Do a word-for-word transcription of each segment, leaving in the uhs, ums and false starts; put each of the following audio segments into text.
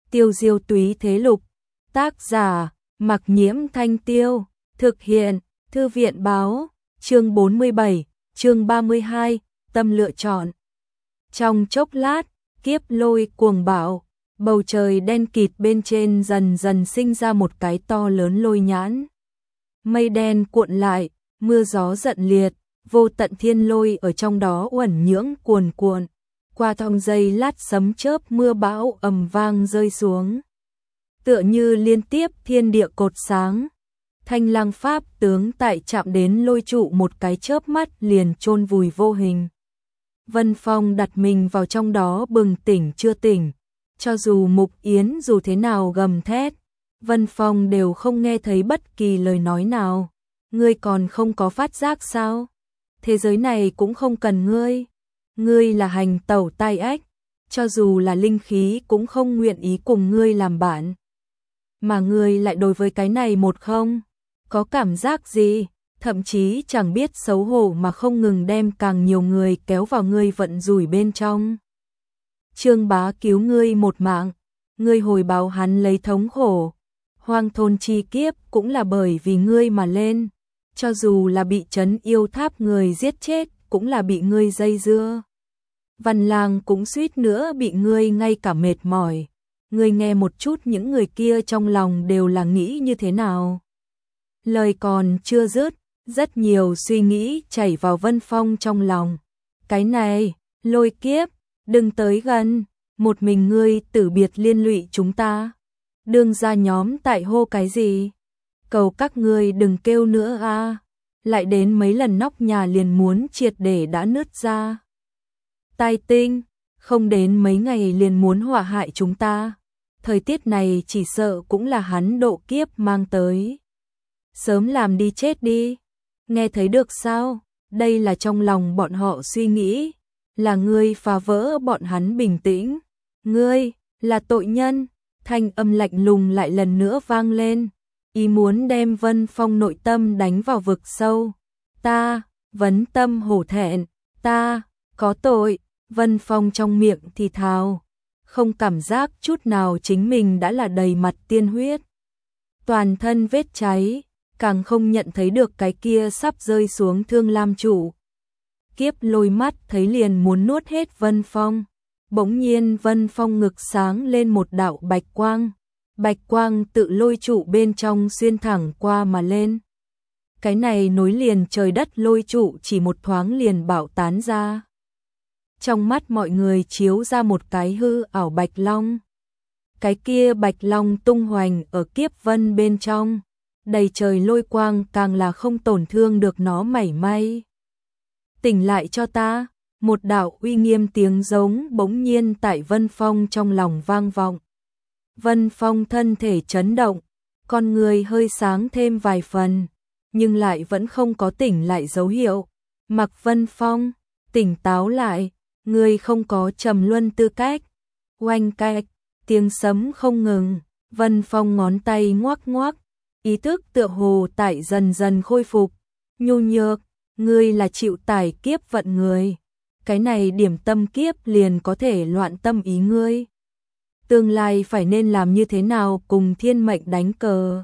Tiêu diêu túy thế lục. Tác giả, Mặc Nhiễm Thanh Tiêu. Thực hiện, Thư viện báo. Chương bốn mươi bảy, chương ba mươi hai, tâm lựa chọn. Trong chốc lát, kiếp lôi cuồng bạo, bầu trời đen kịt bên trên dần dần sinh ra một cái to lớn lôi nhãn. Mây đen cuộn lại, mưa gió giận liệt, vô tận thiên lôi ở trong đó uẩn nhưỡng cuồn cuộn. Qua thong giây lát sấm chớp mưa bão ầm vang rơi xuống. Tựa như liên tiếp thiên địa cột sáng. Thanh Lăng Pháp tướng tại chạm đến lôi trụ một cái chớp mắt liền chôn vùi vô hình. Vân Phong đặt mình vào trong đó bừng tỉnh chưa tỉnh. Cho dù Mục Yến dù thế nào gầm thét, Vân Phong đều không nghe thấy bất kỳ lời nói nào. Ngươi còn không có phát giác sao? Thế giới này cũng không cần ngươi. Ngươi là hành tẩu tai ách, cho dù là linh khí cũng không nguyện ý cùng ngươi làm bạn. Mà ngươi lại đối với cái này một không có cảm giác gì, thậm chí chẳng biết xấu hổ mà không ngừng đem càng nhiều người kéo vào ngươi vận rủi bên trong. Trương Bá cứu ngươi một mạng, ngươi hồi báo hắn lấy thống khổ. Hoang thôn chi kiếp cũng là bởi vì ngươi mà lên, cho dù là bị trấn yêu tháp người giết chết cũng là bị ngươi dây dưa. Văn Lang cũng suýt nữa bị ngươi ngay cả mệt mỏi. Ngươi nghe một chút những người kia trong lòng đều là nghĩ như thế nào. Lời còn chưa dứt, rất nhiều suy nghĩ chảy vào Vân Phong trong lòng. Cái này, lôi kiếp, đừng tới gần, một mình ngươi tử biệt liên lụy chúng ta. Đương ra nhóm tại hô cái gì? Cầu các ngươi đừng kêu nữa a. Lại đến mấy lần nóc nhà liền muốn triệt để đã nứt ra. Tai tinh, không đến mấy ngày liền muốn họa hại chúng ta. Thời tiết này chỉ sợ cũng là hắn độ kiếp mang tới. Sớm làm đi chết đi. Nghe thấy được sao? Đây là trong lòng bọn họ suy nghĩ. Là ngươi phá vỡ bọn hắn bình tĩnh. Ngươi, là tội nhân. Thanh âm lạnh lùng lại lần nữa vang lên. Ý muốn đem Vân Phong nội tâm đánh vào vực sâu. Ta, vấn tâm hổ thẹn. Ta, có tội. Vân Phong trong miệng thì thào. Không cảm giác chút nào chính mình đã là đầy mặt tiên huyết. Toàn thân vết cháy, càng không nhận thấy được cái kia sắp rơi xuống Thương Lam trụ. Kiếp lôi mắt thấy liền muốn nuốt hết Vân Phong. Bỗng nhiên Vân Phong ngực sáng lên một đạo bạch quang. Bạch quang tự lôi trụ bên trong xuyên thẳng qua mà lên. Cái này nối liền trời đất lôi trụ chỉ một thoáng liền bạo tán ra. Trong mắt mọi người chiếu ra một cái hư ảo bạch long. Cái kia bạch long tung hoành ở kiếp vân bên trong. Đầy trời lôi quang càng là không tổn thương được nó mảy may. Tỉnh lại cho ta, một đạo uy nghiêm tiếng giống bỗng nhiên tại Vân Phong trong lòng vang vọng. Vân Phong thân thể chấn động, con người hơi sáng thêm vài phần, nhưng lại vẫn không có tỉnh lại dấu hiệu. Mặc Vân Phong, tỉnh táo lại, ngươi không có trầm luân tư cách. Oanh cạch, tiếng sấm không ngừng, Vân Phong ngón tay ngoắc ngoắc, ý thức tựa hồ tại dần dần khôi phục. Nhu nhược, ngươi là chịu tải kiếp vận người. Cái này điểm tâm kiếp liền có thể loạn tâm ý ngươi. Tương lai phải nên làm như thế nào cùng thiên mệnh đánh cờ.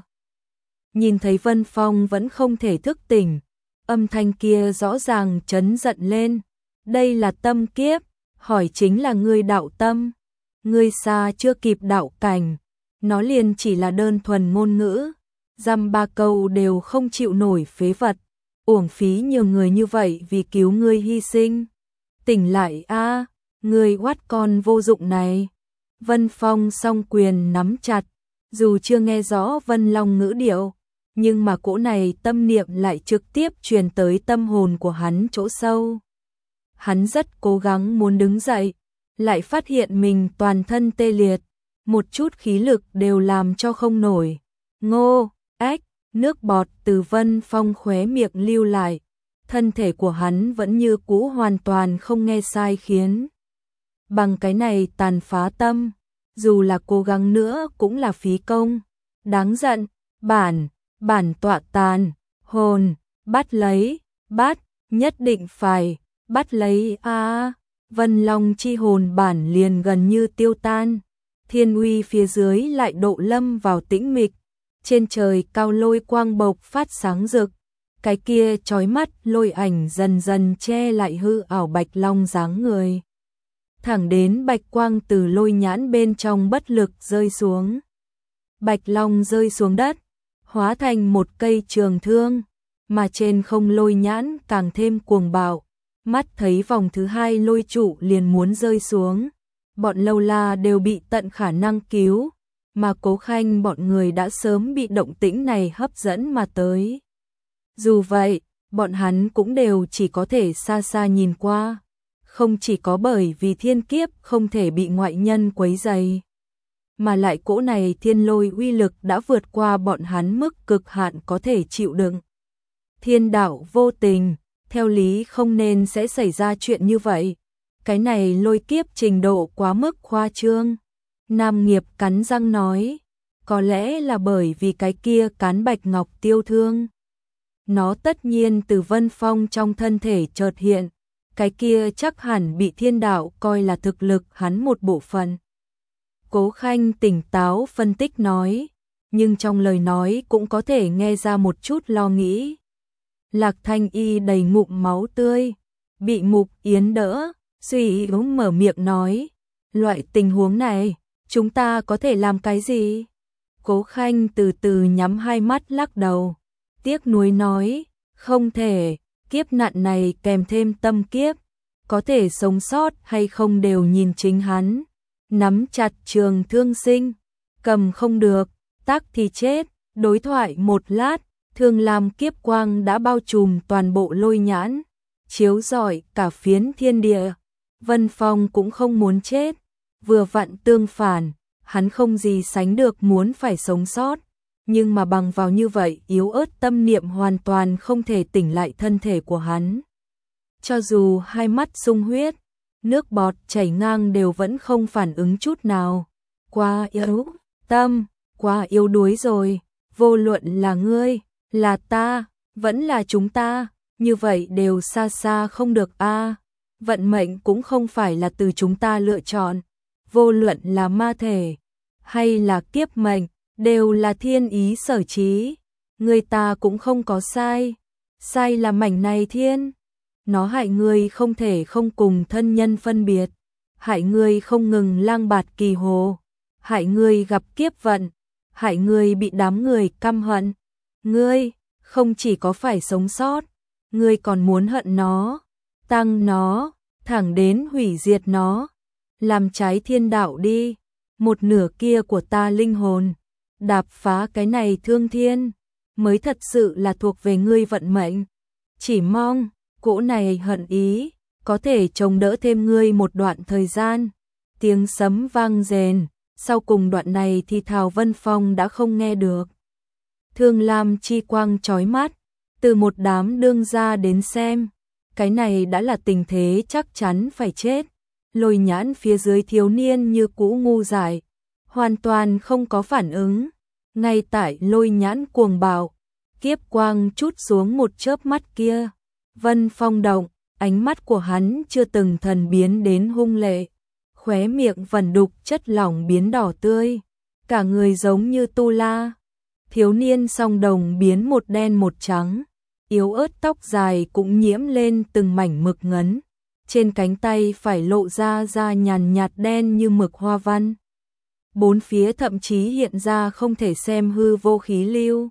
Nhìn thấy Vân Phong vẫn không thể thức tỉnh, âm thanh kia rõ ràng chấn giận lên. Đây là tâm kiếp, hỏi chính là ngươi đạo tâm. Ngươi xa chưa kịp đạo cảnh, nó liền chỉ là đơn thuần ngôn ngữ. Dăm ba câu đều không chịu nổi phế vật. Uổng phí nhiều người như vậy vì cứu ngươi hy sinh. Tỉnh lại a, ngươi oát con vô dụng này. Vân Phong song quyền nắm chặt, dù chưa nghe rõ Vân Long ngữ điệu, nhưng mà cỗ này tâm niệm lại trực tiếp truyền tới tâm hồn của hắn chỗ sâu. Hắn rất cố gắng muốn đứng dậy, lại phát hiện mình toàn thân tê liệt, một chút khí lực đều làm cho không nổi. Ngô, ách, nước bọt từ Vân Phong khóe miệng lưu lại, thân thể của hắn vẫn như cũ hoàn toàn không nghe sai khiến. Bằng cái này tàn phá tâm, dù là cố gắng nữa cũng là phí công. Đáng giận, bản, bản tọa tàn, hồn, bắt lấy, bắt, nhất định phải, bắt lấy a. À, Vân Long chi hồn bản liền gần như tiêu tan, thiên uy phía dưới lại độ lâm vào tĩnh mịch, trên trời cao lôi quang bộc phát sáng rực, cái kia chói mắt lôi ảnh dần dần che lại hư ảo Bạch Long dáng người. Thẳng đến bạch quang từ lôi nhãn bên trong bất lực rơi xuống. Bạch Long rơi xuống đất, hóa thành một cây trường thương, mà trên không lôi nhãn càng thêm cuồng bạo, mắt thấy vòng thứ hai lôi trụ liền muốn rơi xuống. Bọn lâu la đều bị tận khả năng cứu, mà Cố Khanh bọn người đã sớm bị động tĩnh này hấp dẫn mà tới. Dù vậy, bọn hắn cũng đều chỉ có thể xa xa nhìn qua, không chỉ có bởi vì thiên kiếp không thể bị ngoại nhân quấy rầy, mà lại cỗ này thiên lôi uy lực đã vượt qua bọn hắn mức cực hạn có thể chịu đựng. Thiên đạo vô tình, theo lý không nên sẽ xảy ra chuyện như vậy. Cái này lôi kiếp trình độ quá mức khoa trương. Nam Nghiệp cắn răng nói, có lẽ là bởi vì cái kia cán bạch ngọc tiêu thương. Nó tất nhiên từ Vân Phong trong thân thể chợt hiện, cái kia chắc hẳn bị thiên đạo coi là thực lực hắn một bộ phận. Cố Khanh tỉnh táo phân tích nói, nhưng trong lời nói cũng có thể nghe ra một chút lo nghĩ. Lạc Thanh Y đầy ngụm máu tươi, bị Mục Yến đỡ, suy yếu mở miệng nói, loại tình huống này, chúng ta có thể làm cái gì? Cố Khanh từ từ nhắm hai mắt lắc đầu, tiếc nuối nói, không thể, kiếp nạn này kèm thêm tâm kiếp, có thể sống sót hay không đều nhìn chính hắn. Nắm chặt trường thương sinh, cầm không được, tắc thì chết. Đối thoại một lát, thương lam kiếp quang đã bao trùm toàn bộ lôi nhãn, chiếu rọi cả phiến thiên địa. Vân Phong cũng không muốn chết, vừa vặn tương phản, hắn không gì sánh được muốn phải sống sót, nhưng mà bằng vào như vậy yếu ớt tâm niệm hoàn toàn không thể tỉnh lại thân thể của hắn. Cho dù hai mắt sung huyết, nước bọt chảy ngang đều vẫn không phản ứng chút nào. Quá yếu tâm, quá yếu đuối rồi, vô luận là ngươi, là ta, vẫn là chúng ta, như vậy đều xa xa không được a. Vận mệnh cũng không phải là từ chúng ta lựa chọn, vô luận là ma thể hay là kiếp mệnh, đều là thiên ý sở trí. Người ta cũng không có sai, sai là mảnh này thiên. Nó hại ngươi không thể không cùng thân nhân phân biệt, hại ngươi không ngừng lang bạt kỳ hồ, hại ngươi gặp kiếp vận, hại ngươi bị đám người căm hận. Ngươi không chỉ có phải sống sót, ngươi còn muốn hận nó, tăng nó, thẳng đến hủy diệt nó. Làm trái thiên đạo đi, một nửa kia của ta linh hồn, đạp phá cái này thương thiên, mới thật sự là thuộc về ngươi vận mệnh. Chỉ mong cỗ này hận ý có thể chống đỡ thêm ngươi một đoạn thời gian. Tiếng sấm vang rền, sau cùng đoạn này thì Thảo Vân Phong đã không nghe được. Thương lam chi quang chói mắt, từ một đám đương gia đến xem, cái này đã là tình thế chắc chắn phải chết. Lôi nhãn phía dưới thiếu niên như cũ ngu dại, hoàn toàn không có phản ứng. Ngay tại lôi nhãn cuồng bạo, kiếp quang chút xuống một chớp mắt kia, Vân Phong động, ánh mắt của hắn chưa từng thần biến đến hung lệ, khóe miệng vẩn đục chất lỏng biến đỏ tươi, cả người giống như tu la. Thiếu niên song đồng biến một đen một trắng, yếu ớt tóc dài cũng nhiễm lên từng mảnh mực ngấn, trên cánh tay phải lộ ra da nhàn nhạt đen như mực hoa văn. Bốn phía thậm chí hiện ra không thể xem hư vô khí lưu.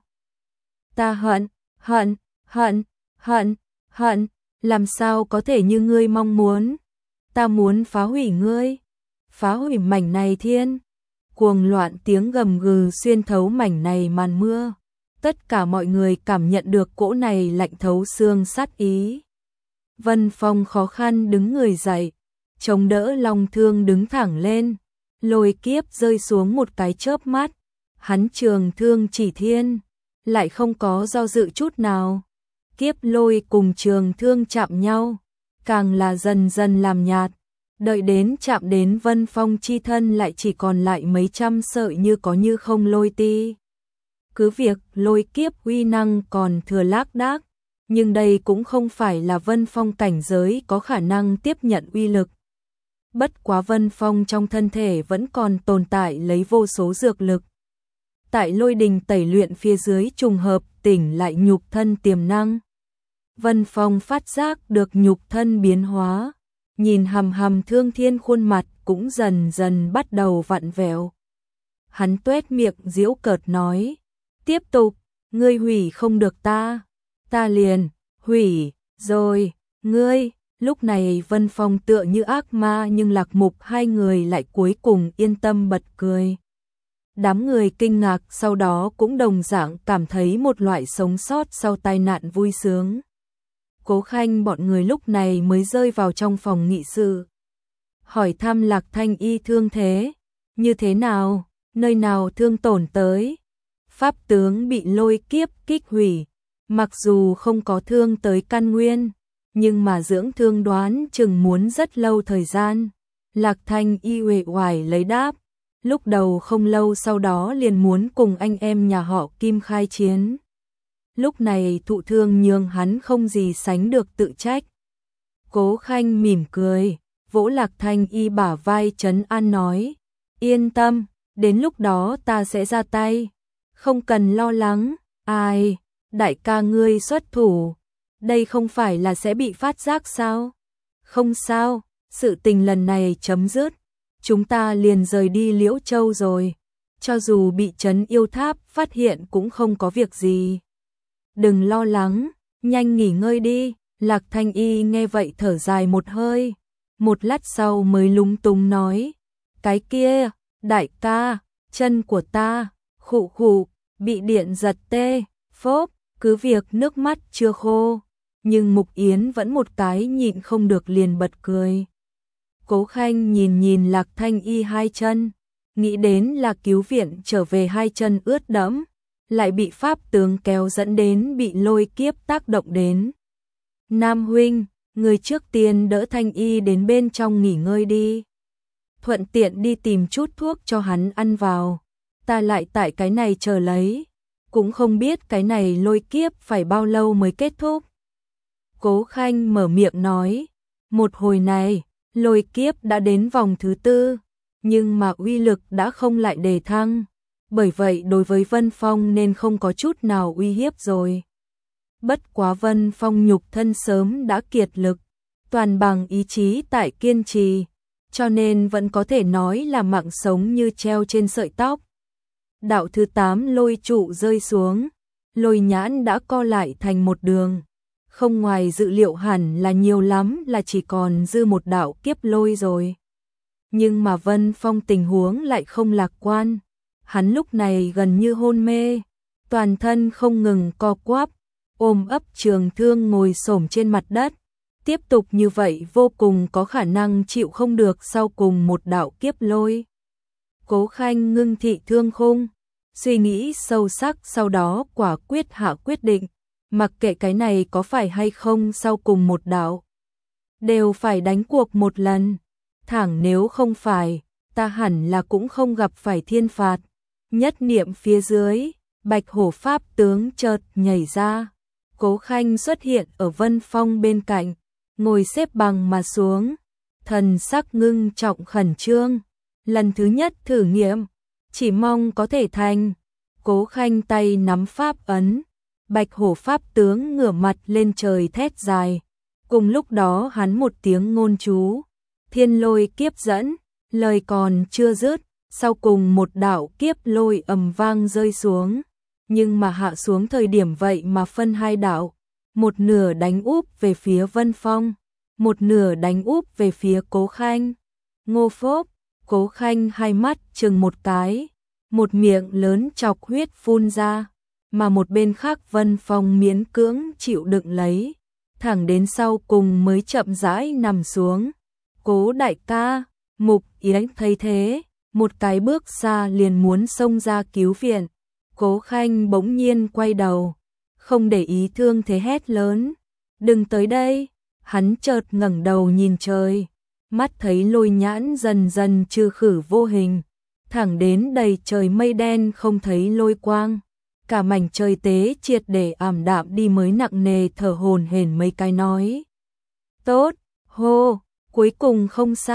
Ta hận, hận, hận, hận, hận, làm sao có thể như ngươi mong muốn. Ta muốn phá hủy ngươi, phá hủy mảnh này thiên. Cuồng loạn tiếng gầm gừ xuyên thấu mảnh này màn mưa. Tất cả mọi người cảm nhận được cỗ này lạnh thấu xương sát ý. Vân Phong khó khăn đứng người dậy, chống đỡ long thương đứng thẳng lên. Lôi kiếp rơi xuống một cái chớp mắt, hắn trường thương chỉ thiên, lại không có do dự chút nào. Kiếp lôi cùng trường thương chạm nhau, càng là dần dần làm nhạt, đợi đến chạm đến Vân Phong chi thân lại chỉ còn lại mấy trăm sợi như có như không lôi ti. Cứ việc lôi kiếp uy năng còn thừa lác đác, nhưng đây cũng không phải là Vân Phong cảnh giới có khả năng tiếp nhận uy lực. Bất quá Vân Phong trong thân thể vẫn còn tồn tại lấy vô số dược lực. Tại lôi đình tẩy luyện phía dưới trùng hợp tỉnh lại nhục thân tiềm năng. Vân Phong phát giác được nhục thân biến hóa, nhìn hầm hầm Thương Thiên khuôn mặt cũng dần dần bắt đầu vặn vẹo. Hắn tuét miệng giễu cợt nói, tiếp tục, ngươi hủy không được ta, ta liền, hủy, rồi, ngươi, lúc này Vân Phong tựa như ác ma nhưng Lạc Mục hai người lại cuối cùng yên tâm bật cười. Đám người kinh ngạc sau đó cũng đồng dạng cảm thấy một loại sống sót sau tai nạn vui sướng. Cố Khanh bọn người lúc này mới rơi vào trong phòng nghị sự. Hỏi thăm Lạc Thanh Y thương thế, như thế nào, nơi nào thương tổn tới. Pháp tướng bị lôi kiếp kích hủy, mặc dù không có thương tới căn nguyên, nhưng mà dưỡng thương đoán chừng muốn rất lâu thời gian. Lạc Thanh Y uể oải lấy đáp, lúc đầu không lâu sau đó liền muốn cùng anh em nhà họ Kim khai chiến. Lúc này thụ thương nhường hắn không gì sánh được tự trách. Cố Khanh mỉm cười, vỗ Lạc Thanh Y bả vai trấn an nói, yên tâm, đến lúc đó ta sẽ ra tay, không cần lo lắng. Ai, đại ca ngươi xuất thủ, đây không phải là sẽ bị phát giác sao? Không sao, sự tình lần này chấm dứt, chúng ta liền rời đi Liễu Châu rồi, cho dù bị trấn yêu tháp phát hiện cũng không có việc gì. Đừng lo lắng, nhanh nghỉ ngơi đi. Lạc Thanh Y nghe vậy thở dài một hơi, một lát sau mới lúng túng nói, cái kia, đại ca, chân của ta, khụ khụ, bị điện giật tê, phốp, cứ việc nước mắt chưa khô, nhưng Mục Yến vẫn một cái nhịn không được liền bật cười. Cố Khanh nhìn nhìn Lạc Thanh Y hai chân, nghĩ đến là cứu viện trở về hai chân ướt đẫm, lại bị pháp tướng kéo dẫn đến bị lôi kiếp tác động đến. Nam huynh, người trước tiên đỡ Thanh Y đến bên trong nghỉ ngơi đi. Thuận tiện đi tìm chút thuốc cho hắn ăn vào. Ta lại tại cái này chờ lấy. Cũng không biết cái này lôi kiếp phải bao lâu mới kết thúc. Cố Khanh mở miệng nói. Một hồi này, lôi kiếp đã đến vòng thứ tư. Nhưng mà uy lực đã không lại đề thăng. Bởi vậy đối với Vân Phong nên không có chút nào uy hiếp rồi. Bất quá Vân Phong nhục thân sớm đã kiệt lực, toàn bằng ý chí tại kiên trì, cho nên vẫn có thể nói là mạng sống như treo trên sợi tóc. Đạo thứ tám lôi trụ rơi xuống, lôi nhãn đã co lại thành một đường, không ngoài dự liệu hẳn là nhiều lắm là chỉ còn dư một đạo kiếp lôi rồi. Nhưng mà Vân Phong tình huống lại không lạc quan, hắn lúc này gần như hôn mê, toàn thân không ngừng co quắp, ôm ấp trường thương ngồi xổm trên mặt đất. Tiếp tục như vậy vô cùng có khả năng chịu không được sau cùng một đạo kiếp lôi. Cố Khanh ngưng thị thương khung, suy nghĩ sâu sắc sau đó quả quyết hạ quyết định, mặc kệ cái này có phải hay không sau cùng một đạo, đều phải đánh cuộc một lần, thẳng nếu không phải, ta hẳn là cũng không gặp phải thiên phạt. Nhất niệm phía dưới, Bạch Hổ pháp tướng chợt nhảy ra. Cố Khanh xuất hiện ở Vân Phong bên cạnh, ngồi xếp bằng mà xuống, thần sắc ngưng trọng khẩn trương. Lần thứ nhất thử nghiệm, chỉ mong có thể thành. Cố Khanh tay nắm pháp ấn, Bạch Hổ pháp tướng ngửa mặt lên trời thét dài. Cùng lúc đó hắn một tiếng ngôn chú, thiên lôi kiếp dẫn, lời còn chưa dứt, sau cùng một đạo kiếp lôi ầm vang rơi xuống. Nhưng mà hạ xuống thời điểm vậy mà phân hai đạo, một nửa đánh úp về phía Vân Phong, một nửa đánh úp về phía Cố Khanh. Ngô phốp, Cố Khanh hai mắt chừng một cái, một miệng lớn chọc huyết phun ra, mà một bên khác Vân Phong miễn cưỡng chịu đựng lấy, thẳng đến sau cùng mới chậm rãi nằm xuống. Cố đại ca, Mục Yến thấy thế, một cái bước xa liền muốn xông ra cứu viện. Cố Khanh bỗng nhiên quay đầu, không để ý thương thế hét lớn, đừng tới đây. Hắn chợt ngẩng đầu nhìn trời, mắt thấy lôi nhãn dần dần trừ khử vô hình, thẳng đến đầy trời mây đen không thấy lôi quang, cả mảnh trời tế triệt để ảm đạm đi mới nặng nề thở hổn hển mấy cái nói. Tốt, hô, cuối cùng không sao,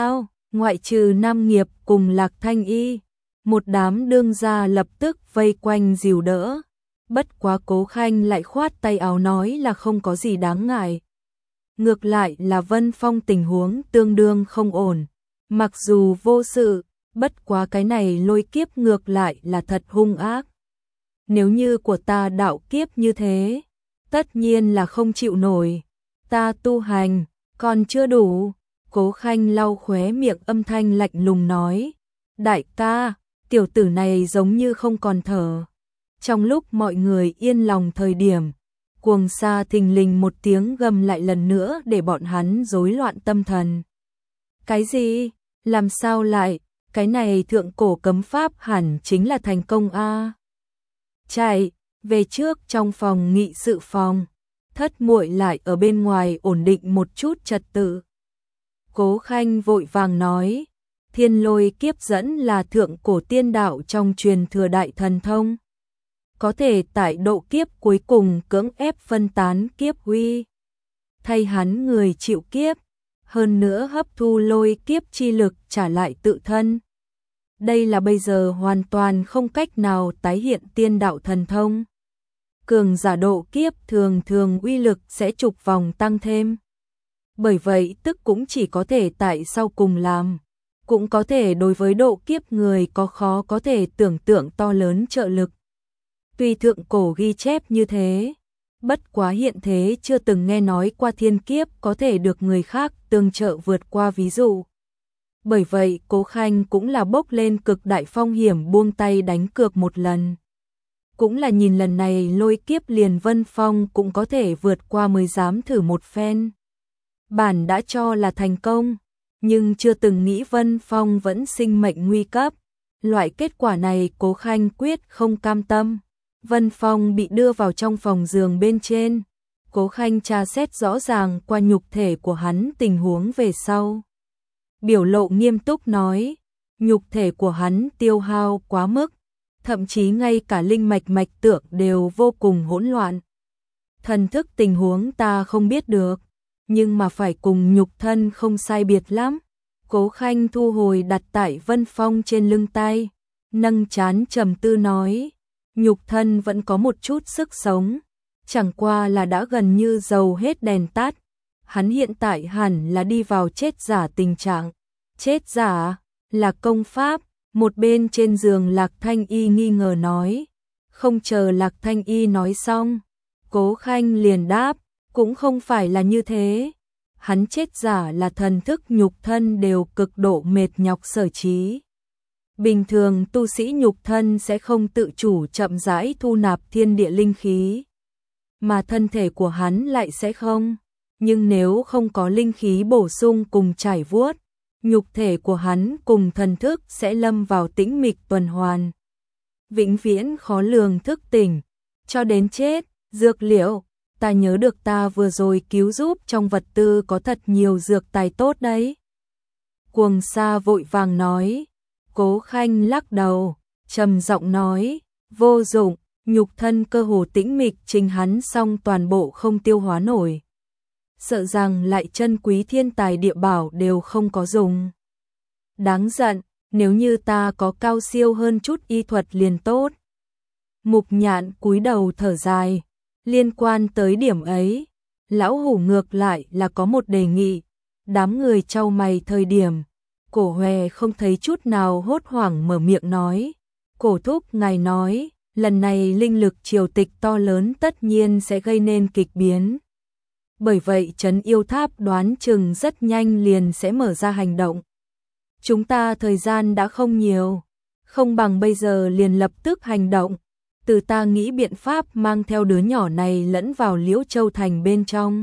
Ngoại trừ Nam Nghiệp cùng Lạc Thanh Y, một đám đương gia lập tức vây quanh dìu đỡ. Bất quá Cố Khanh lại khoát tay áo nói là không có gì đáng ngại. Ngược lại là Vân Phong tình huống tương đương không ổn. Mặc dù vô sự, bất quá cái này lôi kiếp ngược lại là thật hung ác. Nếu như của ta đạo kiếp như thế, tất nhiên là không chịu nổi. Ta tu hành, còn chưa đủ. Cố Khanh lau khóe miệng âm thanh lạnh lùng nói. Đại ca, tiểu tử này giống như không còn thở. Trong lúc mọi người yên lòng thời điểm, Cuồng Sa thình lình một tiếng gầm lại lần nữa để bọn hắn rối loạn tâm thần. Cái gì? Làm sao lại? Cái này thượng cổ cấm pháp hẳn chính là thành công a. Chạy về trước trong phòng nghị sự phòng, Thất muội lại ở bên ngoài ổn định một chút trật tự. Cố Khanh vội vàng nói, Thiên Lôi kiếp dẫn là thượng cổ tiên đạo trong truyền thừa đại thần thông, có thể tại độ kiếp cuối cùng cưỡng ép phân tán kiếp huy, thay hắn người chịu kiếp, hơn nữa hấp thu lôi kiếp chi lực trả lại tự thân. Đây là bây giờ hoàn toàn không cách nào tái hiện tiên đạo thần thông. Cường giả độ kiếp thường thường uy lực sẽ chục vòng tăng thêm. Bởi vậy tức cũng chỉ có thể tại sau cùng làm, cũng có thể đối với độ kiếp người có khó có thể tưởng tượng to lớn trợ lực. Tuy thượng cổ ghi chép như thế, bất quá hiện thế chưa từng nghe nói qua thiên kiếp có thể được người khác tương trợ vượt qua ví dụ. Bởi vậy Cố Khanh cũng là bốc lên cực đại phong hiểm buông tay đánh cược một lần. Cũng là nhìn lần này lôi kiếp liền Vân Phong cũng có thể vượt qua mới dám thử một phen. Bản đã cho là thành công, nhưng chưa từng nghĩ Vân Phong vẫn sinh mệnh nguy cấp. Loại kết quả này Cố Khanh quyết không cam tâm. Vân Phong bị đưa vào trong phòng giường bên trên. Cố Khanh tra xét rõ ràng qua nhục thể của hắn tình huống về sau. Biểu lộ nghiêm túc nói, nhục thể của hắn tiêu hao quá mức, thậm chí ngay cả linh mạch mạch tượng đều vô cùng hỗn loạn. Thần thức tình huống ta không biết được, nhưng mà phải cùng nhục thân không sai biệt lắm. Cố Khanh thu hồi đặt tại Vân Phong trên lưng tay, nâng trán trầm tư nói, nhục thân vẫn có một chút sức sống, chẳng qua là đã gần như dầu hết đèn tắt. Hắn hiện tại hẳn là đi vào chết giả tình trạng. Chết giả là công pháp. Một bên trên giường Lạc Thanh Y nghi ngờ nói. Không chờ Lạc Thanh Y nói xong, Cố Khanh liền đáp, cũng không phải là như thế. Hắn chết giả là thần thức nhục thân đều cực độ mệt nhọc sở trí. Bình thường tu sĩ nhục thân sẽ không tự chủ chậm rãi thu nạp thiên địa linh khí, mà thân thể của hắn lại sẽ không. Nhưng nếu không có linh khí bổ sung cùng trải vuốt, nhục thể của hắn cùng thần thức sẽ lâm vào tĩnh mịch tuần hoàn, vĩnh viễn khó lường thức tỉnh, cho đến chết. Dược liệu, ta nhớ được ta vừa rồi cứu giúp trong vật tư có thật nhiều dược tài tốt đấy. Cuồng Sa vội vàng nói. Cố Khanh lắc đầu, trầm giọng nói, vô dụng, nhục thân cơ hồ tĩnh mịch trình hắn xong toàn bộ không tiêu hóa nổi. Sợ rằng lại chân quý thiên tài địa bảo đều không có dùng. Đáng giận, nếu như ta có cao siêu hơn chút y thuật liền tốt. Mục Nhạn cúi đầu thở dài, liên quan tới điểm ấy, lão hủ ngược lại là có một đề nghị. Đám người chau mày thời điểm, Cổ Hòe không thấy chút nào hốt hoảng mở miệng nói. Cổ thúc ngài nói, lần này linh lực triều tịch to lớn tất nhiên sẽ gây nên kịch biến. Bởi vậy trấn yêu tháp đoán chừng rất nhanh liền sẽ mở ra hành động. Chúng ta thời gian đã không nhiều, không bằng bây giờ liền lập tức hành động. Từ ta nghĩ biện pháp mang theo đứa nhỏ này lẫn vào Liễu Châu Thành bên trong.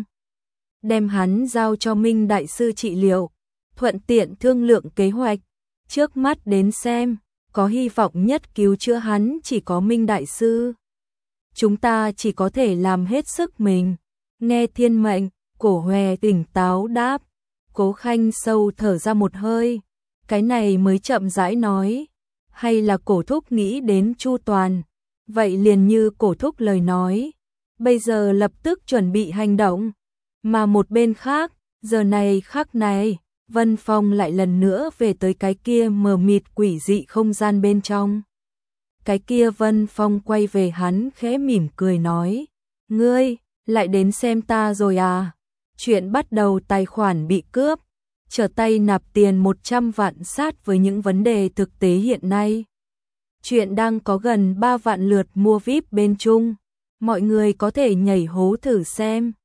Đem hắn giao cho Minh Đại Sư trị liệu, thuận tiện thương lượng kế hoạch. Trước mắt đến xem, có hy vọng nhất cứu chữa hắn chỉ có Minh Đại Sư. Chúng ta chỉ có thể làm hết sức mình. Nghe thiên mệnh, Cổ Hòe tỉnh táo đáp. Cố Khanh sâu thở ra một hơi, cái này mới chậm rãi nói. Hay là cổ thúc nghĩ đến chu toàn. Vậy liền như cổ thúc lời nói, bây giờ lập tức chuẩn bị hành động. Mà một bên khác, giờ này khắc này, Vân Phong lại lần nữa về tới cái kia mờ mịt quỷ dị không gian bên trong. Cái kia Vân Phong quay về hắn khẽ mỉm cười nói, ngươi, lại đến xem ta rồi à? Chuyện bắt đầu tài khoản bị cướp, trở tay nạp tiền một trăm vạn sát với những vấn đề thực tế hiện nay. Chuyện đang có gần ba vạn lượt mua vi ai pi bên Trung, mọi người có thể nhảy hố thử xem.